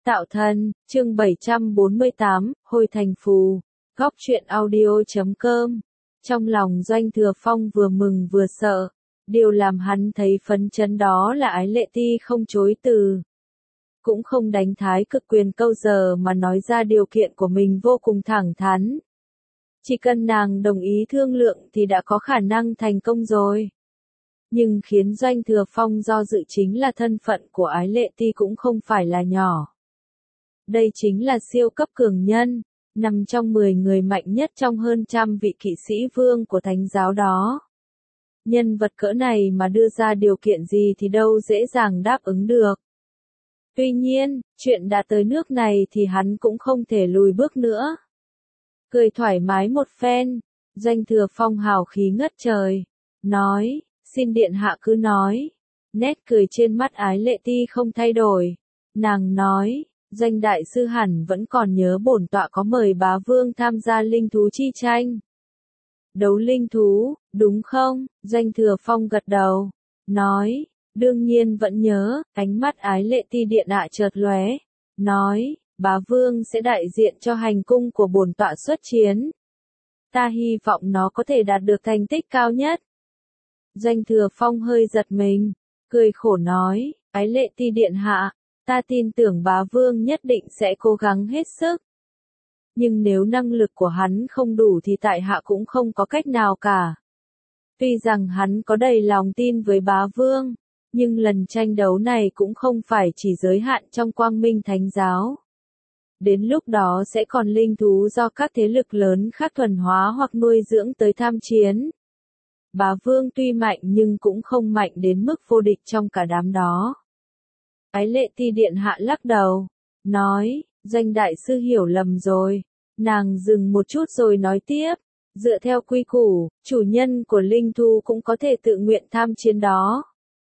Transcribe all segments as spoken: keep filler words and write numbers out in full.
Tạo thân, chương bảy trăm bốn mươi tám, Hồi thành phù, góc truyện audio chấm com. Trong lòng Doanh Thừa Phong vừa mừng vừa sợ, điều làm hắn thấy phấn chấn đó là Ái Lệ Ti không chối từ, cũng không đánh thái cực quyền câu giờ mà nói ra điều kiện của mình vô cùng thẳng thắn. Chỉ cần nàng đồng ý thương lượng thì đã có khả năng thành công rồi. Nhưng khiến Doanh Thừa Phong do dự chính là thân phận của Ái Lệ Ti cũng không phải là nhỏ. Đây chính là siêu cấp cường nhân, nằm trong mười người mạnh nhất trong hơn trăm vị kỵ sĩ vương của thánh giáo đó. Nhân vật cỡ này mà đưa ra điều kiện gì thì đâu dễ dàng đáp ứng được. Tuy nhiên, chuyện đã tới nước này thì hắn cũng không thể lùi bước nữa. Cười thoải mái một phen, Doanh Thừa Phong hào khí ngất trời, nói, xin điện hạ cứ nói. Nét cười trên mắt Ái Lệ Ti không thay đổi, nàng nói, Doanh đại sư hẳn vẫn còn nhớ bổn tọa có mời bá vương tham gia linh thú chi tranh. Đấu linh thú, đúng không? Doanh Thừa Phong gật đầu, nói, đương nhiên vẫn nhớ. Ánh mắt Ái Lệ Ti điện hạ chợt lóe, nói, bá vương sẽ đại diện cho hành cung của bổn tọa xuất chiến. Ta hy vọng nó có thể đạt được thành tích cao nhất. Doanh Thừa Phong hơi giật mình, cười khổ nói, Ái Lệ Ti điện hạ, ta tin tưởng bá vương nhất định sẽ cố gắng hết sức. Nhưng nếu năng lực của hắn không đủ thì tại hạ cũng không có cách nào cả. Tuy rằng hắn có đầy lòng tin với bá vương, nhưng lần tranh đấu này cũng không phải chỉ giới hạn trong Quang Minh Thánh Giáo. Đến lúc đó sẽ còn linh thú do các thế lực lớn khác thuần hóa hoặc nuôi dưỡng tới tham chiến. Bá vương tuy mạnh nhưng cũng không mạnh đến mức vô địch trong cả đám đó. Ái Lệ Ti điện hạ lắc đầu, nói, Doanh đại sư hiểu lầm rồi. Nàng dừng một chút rồi nói tiếp, dựa theo quy củ, chủ nhân của linh thú cũng có thể tự nguyện tham chiến đó.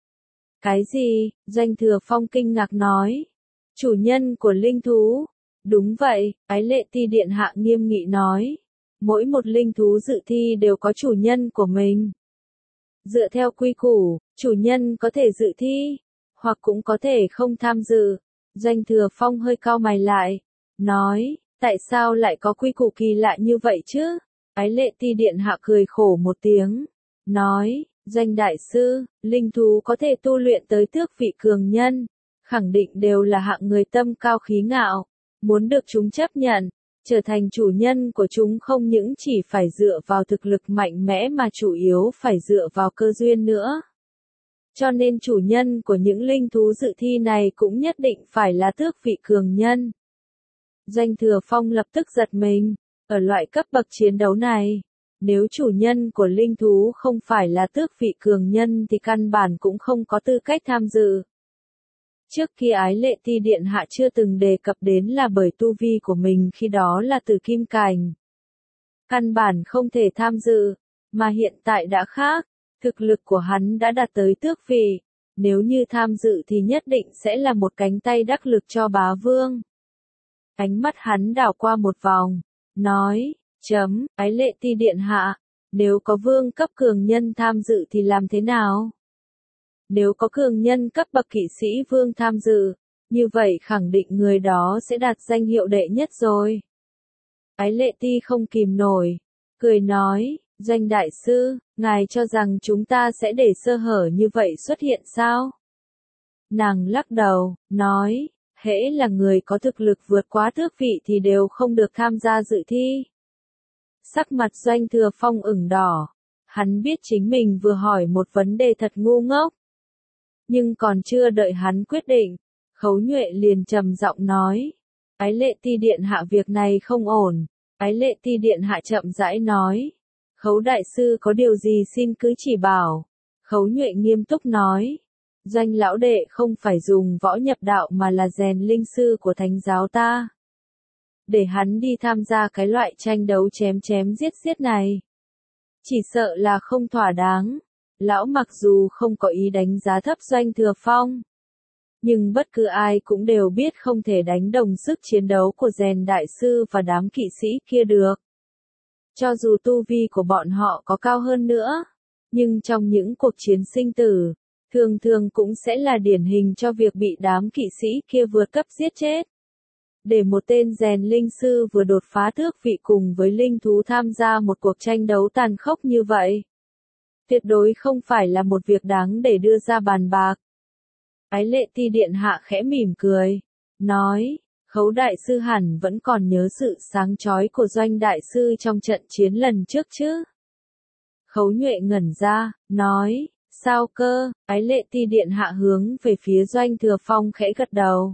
Cái gì? Doanh Thừa Phong kinh ngạc nói, chủ nhân của linh thú? Đúng vậy, Ái Lệ Ti điện hạ nghiêm nghị nói, mỗi một linh thú dự thi đều có chủ nhân của mình. Dựa theo quy củ, chủ nhân có thể dự thi, hoặc cũng có thể không tham dự. Doanh Thừa Phong hơi cau mày lại, nói, tại sao lại có quy củ kỳ lạ như vậy chứ? Ái Lệ Ti điện hạ cười khổ một tiếng, nói, Doanh đại sư, linh thú có thể tu luyện tới tước vị cường nhân, khẳng định đều là hạng người tâm cao khí ngạo, muốn được chúng chấp nhận, trở thành chủ nhân của chúng không những chỉ phải dựa vào thực lực mạnh mẽ mà chủ yếu phải dựa vào cơ duyên nữa. Cho nên chủ nhân của những linh thú dự thi này cũng nhất định phải là tước vị cường nhân. Doanh Thừa Phong lập tức giật mình, ở loại cấp bậc chiến đấu này, nếu chủ nhân của linh thú không phải là tước vị cường nhân thì căn bản cũng không có tư cách tham dự. Trước khi Ái Lệ Ti điện hạ chưa từng đề cập đến là bởi tu vi của mình khi đó là từ kim cành. Căn bản không thể tham dự, mà hiện tại đã khác, thực lực của hắn đã đạt tới tước vị, nếu như tham dự thì nhất định sẽ là một cánh tay đắc lực cho bá vương. Ánh mắt hắn đảo qua một vòng, nói, chấm, Ái Lệ Ti điện hạ, nếu có vương cấp cường nhân tham dự thì làm thế nào? Nếu có cường nhân cấp bậc kỵ sĩ vương tham dự, như vậy khẳng định người đó sẽ đạt danh hiệu đệ nhất rồi. Ái Lệ Ti không kìm nổi, cười nói, Doanh đại sư, ngài cho rằng chúng ta sẽ để sơ hở như vậy xuất hiện sao? Nàng lắc đầu, nói, hễ là người có thực lực vượt quá tước vị thì đều không được tham gia dự thi. Sắc mặt Doanh Thừa Phong ửng đỏ, hắn biết chính mình vừa hỏi một vấn đề thật ngu ngốc. Nhưng còn chưa đợi hắn quyết định, Khấu Nhuệ liền trầm giọng nói, Ái Lệ Ti điện hạ việc này không ổn. Ái Lệ Ti điện hạ chậm rãi nói, Khấu đại sư có điều gì xin cứ chỉ bảo. Khấu Nhuệ nghiêm túc nói, Doanh lão đệ không phải dùng võ nhập đạo mà là rèn linh sư của thánh giáo ta. Để hắn đi tham gia cái loại tranh đấu chém chém giết giết này, chỉ sợ là không thỏa đáng. Lão mặc dù không có ý đánh giá thấp Doanh Thừa Phong, nhưng bất cứ ai cũng đều biết không thể đánh đồng sức chiến đấu của rèn đại sư và đám kỵ sĩ kia được. Cho dù tu vi của bọn họ có cao hơn nữa, nhưng trong những cuộc chiến sinh tử, thường thường cũng sẽ là điển hình cho việc bị đám kỵ sĩ kia vượt cấp giết chết. để một tên rèn linh sư vừa đột phá tước vị cùng với linh thú tham gia một cuộc tranh đấu tàn khốc như vậy. Tuyệt đối không phải là một việc đáng để đưa ra bàn bạc. Ái Lệ Ti điện hạ khẽ mỉm cười, nói, Khấu đại sư hẳn vẫn còn nhớ sự sáng chói của Doanh đại sư trong trận chiến lần trước chứ? Khấu Nhuệ ngẩn ra, nói, sao cơ? Ái Lệ Ti điện hạ hướng về phía Doanh Thừa Phong khẽ gật đầu.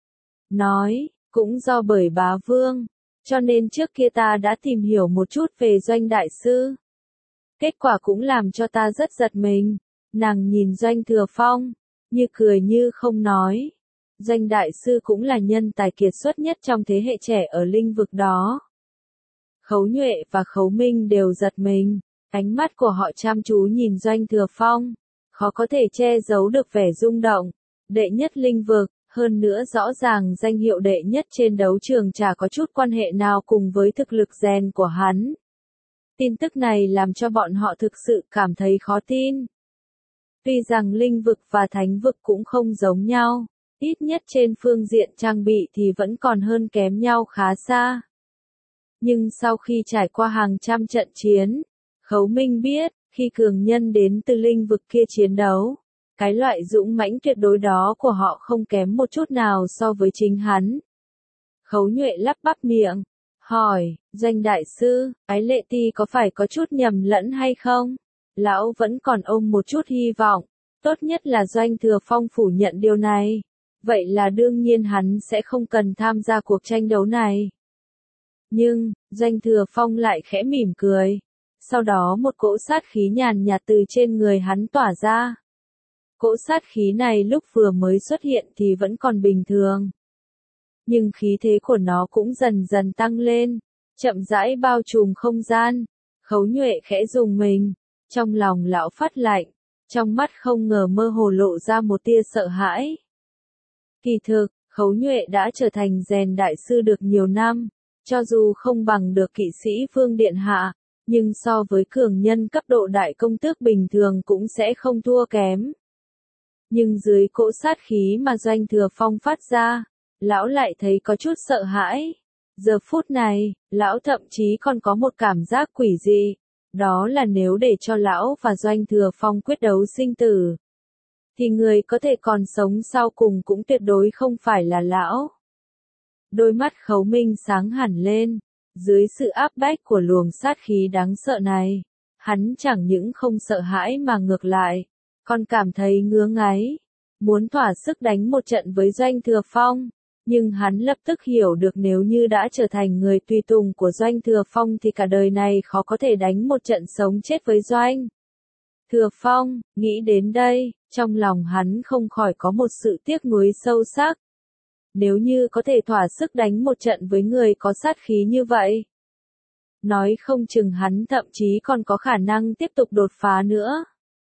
Nói, cũng do bởi bá vương, cho nên trước kia ta đã tìm hiểu một chút về Doanh đại sư. Kết quả cũng làm cho ta rất giật mình. Nàng nhìn Doanh Thừa Phong, như cười như không nói. Doanh đại sư cũng là nhân tài kiệt xuất nhất trong thế hệ trẻ ở linh vực đó. Khấu Nhuệ và Khấu Minh đều giật mình, ánh mắt của họ chăm chú nhìn Doanh Thừa Phong, khó có thể che giấu được vẻ rung động. Đệ nhất linh vực, hơn nữa rõ ràng danh hiệu đệ nhất trên đấu trường chả có chút quan hệ nào cùng với thực lực rèn của hắn. Tin tức này làm cho bọn họ thực sự cảm thấy khó tin. Tuy rằng linh vực và thánh vực cũng không giống nhau, ít nhất trên phương diện trang bị thì vẫn còn hơn kém nhau khá xa. Nhưng sau khi trải qua hàng trăm trận chiến, Khấu Minh biết, khi cường nhân đến từ linh vực kia chiến đấu, cái loại dũng mãnh tuyệt đối đó của họ không kém một chút nào so với chính hắn. Khấu Nhuệ lắp bắp miệng, hỏi, Doanh đại sư, Ái Lệ Ti có phải có chút nhầm lẫn hay không? Lão vẫn còn ôm một chút hy vọng, tốt nhất là Doanh Thừa Phong phủ nhận điều này. Vậy là đương nhiên hắn sẽ không cần tham gia cuộc tranh đấu này. Nhưng, Doanh Thừa Phong lại khẽ mỉm cười. Sau đó một cỗ sát khí nhàn nhạt từ trên người hắn tỏa ra. Cỗ sát khí này lúc vừa mới xuất hiện thì vẫn còn bình thường. Nhưng khí thế của nó cũng dần dần tăng lên, chậm rãi bao trùm không gian. Khấu Nhuệ khẽ rùng mình, trong lòng lão phát lạnh, trong mắt không ngờ mơ hồ lộ ra một tia sợ hãi. Kỳ thực, Khấu Nhuệ đã trở thành rèn đại sư được nhiều năm, cho dù không bằng được kỵ sĩ Vương Điện Hạ, nhưng so với cường nhân cấp độ đại công tước bình thường cũng sẽ không thua kém. Nhưng dưới cỗ sát khí mà Doanh Thừa Phong phát ra, lão lại thấy có chút sợ hãi. Giờ phút này, lão thậm chí còn có một cảm giác quỷ dị, đó là nếu để cho lão và Doanh Thừa Phong quyết đấu sinh tử, thì người có thể còn sống sau cùng cũng tuyệt đối không phải là lão. Đôi mắt Khấu Minh sáng hẳn lên, dưới sự áp bách của luồng sát khí đáng sợ này, hắn chẳng những không sợ hãi mà ngược lại, còn cảm thấy ngứa ngáy, muốn thỏa sức đánh một trận với Doanh Thừa Phong. Nhưng hắn lập tức hiểu được nếu như đã trở thành người tùy tùng của Doanh Thừa Phong thì cả đời này khó có thể đánh một trận sống chết với Doanh Thừa Phong. Nghĩ đến đây, trong lòng hắn không khỏi có một sự tiếc nuối sâu sắc. Nếu như có thể thỏa sức đánh một trận với người có sát khí như vậy, nói không chừng hắn thậm chí còn có khả năng tiếp tục đột phá nữa.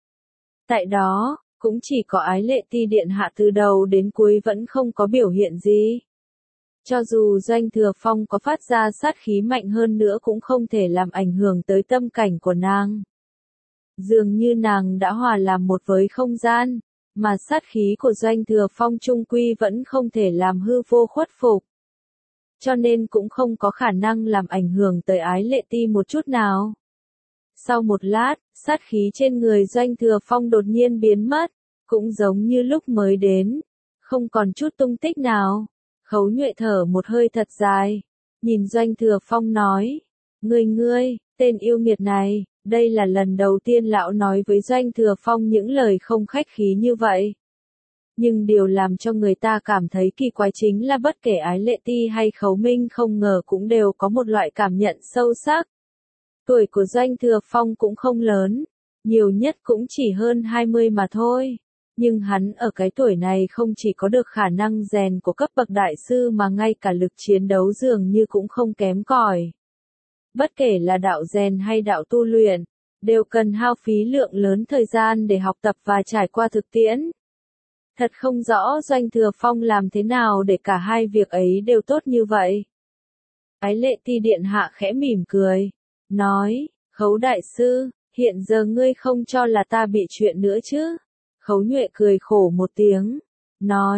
Tại đó, cũng chỉ có Ái Lệ Ti điện hạ từ đầu đến cuối vẫn không có biểu hiện gì. Cho dù Doanh Thừa Phong có phát ra sát khí mạnh hơn nữa cũng không thể làm ảnh hưởng tới tâm cảnh của nàng. Dường như nàng đã hòa làm một với không gian, mà sát khí của Doanh Thừa Phong trung quy vẫn không thể làm hư vô khuất phục. Cho nên cũng không có khả năng làm ảnh hưởng tới Ái Lệ Ti một chút nào. Sau một lát, sát khí trên người Doanh Thừa Phong đột nhiên biến mất, cũng giống như lúc mới đến, không còn chút tung tích nào. Khấu Nhuệ thở một hơi thật dài, nhìn Doanh Thừa Phong nói, ngươi ngươi, tên yêu nghiệt này, đây là lần đầu tiên lão nói với Doanh Thừa Phong những lời không khách khí như vậy. Nhưng điều làm cho người ta cảm thấy kỳ quái chính là bất kể Ái Lệ Ti hay Khấu Minh không ngờ cũng đều có một loại cảm nhận sâu sắc. Tuổi của Doanh Thừa Phong cũng không lớn, nhiều nhất cũng chỉ hơn hai mươi mà thôi. Nhưng hắn ở cái tuổi này không chỉ có được khả năng rèn của cấp bậc đại sư mà ngay cả lực chiến đấu dường như cũng không kém cỏi. Bất kể là đạo rèn hay đạo tu luyện, đều cần hao phí lượng lớn thời gian để học tập và trải qua thực tiễn. Thật không rõ Doanh Thừa Phong làm thế nào để cả hai việc ấy đều tốt như vậy. Ái Lệ Ti điện hạ khẽ mỉm cười, nói, Khấu đại sư, hiện giờ ngươi không cho là ta bị chuyện nữa chứ? Khấu Nhuệ cười khổ một tiếng, nói,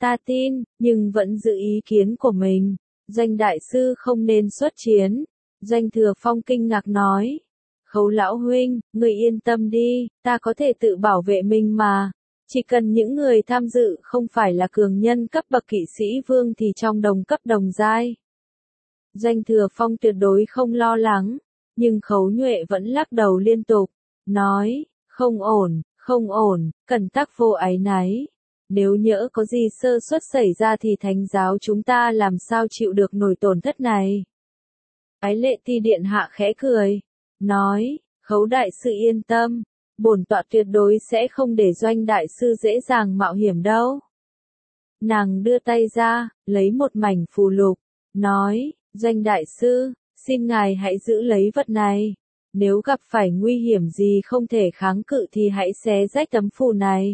Ta tin, nhưng vẫn giữ ý kiến của mình. Doanh đại sư không nên xuất chiến. Doanh Thừa Phong kinh ngạc nói. Khấu lão huynh, người yên tâm đi, ta có thể tự bảo vệ mình mà. Chỉ cần những người tham dự không phải là cường nhân cấp bậc kỵ sĩ vương thì trong đồng cấp đồng giai. Doanh Thừa Phong tuyệt đối không lo lắng, nhưng Khấu Nhuệ vẫn lắc đầu liên tục, nói, không ổn, không ổn, Cẩn Tắc vô áy náy. Nếu nhỡ có gì sơ suất xảy ra thì thánh giáo chúng ta làm sao chịu được nổi tổn thất này. Ái Lệ Ti điện hạ khẽ cười, nói, Khấu đại sư yên tâm, bổn tọa tuyệt đối sẽ không để Doanh đại sư dễ dàng mạo hiểm đâu. Nàng đưa tay ra, lấy một mảnh phù lục, nói, Doanh đại sư, xin ngài hãy giữ lấy vật này. Nếu gặp phải nguy hiểm gì không thể kháng cự thì hãy xé rách tấm phù này.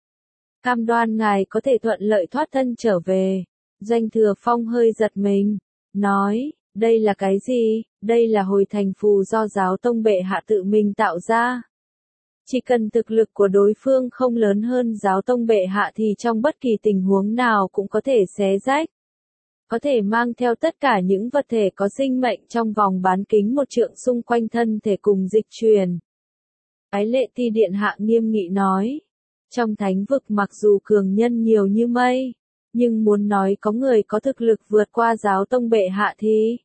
Cam đoan ngài có thể thuận lợi thoát thân trở về. Doanh Thừa Phong hơi giật mình, nói, đây là cái gì? Đây là hồi thành phù do giáo tông bệ hạ tự mình tạo ra. Chỉ cần thực lực của đối phương không lớn hơn giáo tông bệ hạ thì trong bất kỳ tình huống nào cũng có thể xé rách. Có thể mang theo tất cả những vật thể có sinh mệnh trong vòng bán kính một trượng xung quanh thân thể cùng dịch truyền. Ái Lệ Ti điện hạ nghiêm nghị nói. Trong thánh vực mặc dù cường nhân nhiều như mây, nhưng muốn nói có người có thực lực vượt qua giáo tông bệ hạ thì...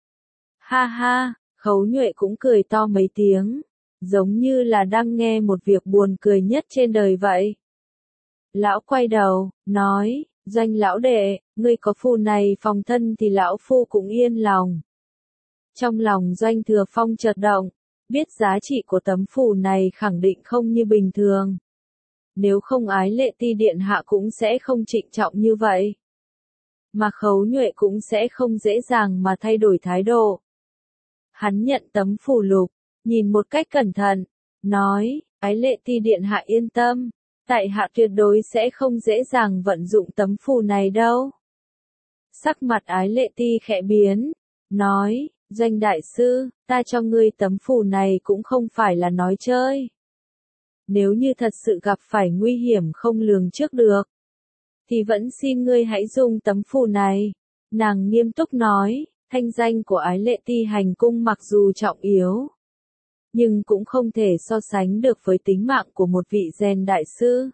Ha ha, Khấu Nhuệ cũng cười to mấy tiếng, giống như là đang nghe một việc buồn cười nhất trên đời vậy. Lão quay đầu, nói, Doanh lão đệ, ngươi có phù này phòng thân thì lão phu cũng yên lòng. Trong lòng Doanh Thừa Phong chợt động, biết giá trị của tấm phù này khẳng định không như bình thường. Nếu không Ái Lệ Ti điện hạ cũng sẽ không trịnh trọng như vậy. Mà Khấu Nhuệ cũng sẽ không dễ dàng mà thay đổi thái độ. Hắn nhận tấm phù lục, nhìn một cách cẩn thận, nói, Ái Lệ Ti điện hạ yên tâm, tại hạ tuyệt đối sẽ không dễ dàng vận dụng tấm phù này đâu. Sắc mặt Ái Lệ Ti khẽ biến, nói, Doanh đại sư, ta cho ngươi tấm phù này cũng không phải là nói chơi. Nếu như thật sự gặp phải nguy hiểm không lường trước được, thì vẫn xin ngươi hãy dùng tấm phù này. Nàng nghiêm túc nói, thanh danh của Ái Lệ Ti hành cung mặc dù trọng yếu, nhưng cũng không thể so sánh được với tính mạng của một vị rèn đại sư.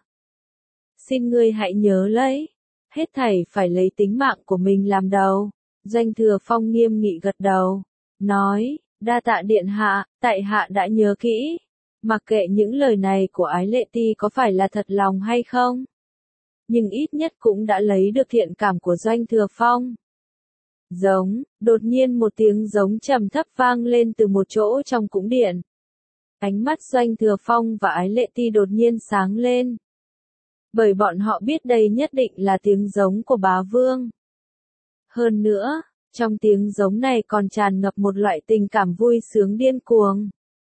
Xin ngươi hãy nhớ lấy, hết thảy phải lấy tính mạng của mình làm đầu. Doanh Thừa Phong nghiêm nghị gật đầu, nói, đa tạ điện hạ, tại hạ đã nhớ kỹ. Mặc kệ những lời này của Ái Lệ Ti có phải là thật lòng hay không, nhưng ít nhất cũng đã lấy được thiện cảm của Doanh Thừa Phong. Giống, đột nhiên một tiếng giống trầm thấp vang lên từ một chỗ trong cung điện. Ánh mắt Doanh Thừa Phong và Ái Lệ Ti đột nhiên sáng lên. Bởi bọn họ biết đây nhất định là tiếng giống của bá vương. Hơn nữa, trong tiếng giống này còn tràn ngập một loại tình cảm vui sướng điên cuồng.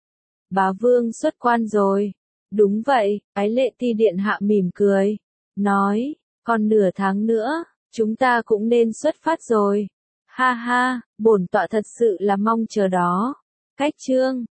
Bá vương xuất quan rồi. Đúng vậy, Ái Lệ Ti điện hạ mỉm cười, nói, còn nửa tháng nữa, chúng ta cũng nên xuất phát rồi. Ha ha, bổn tọa thật sự là mong chờ đó. Cách chương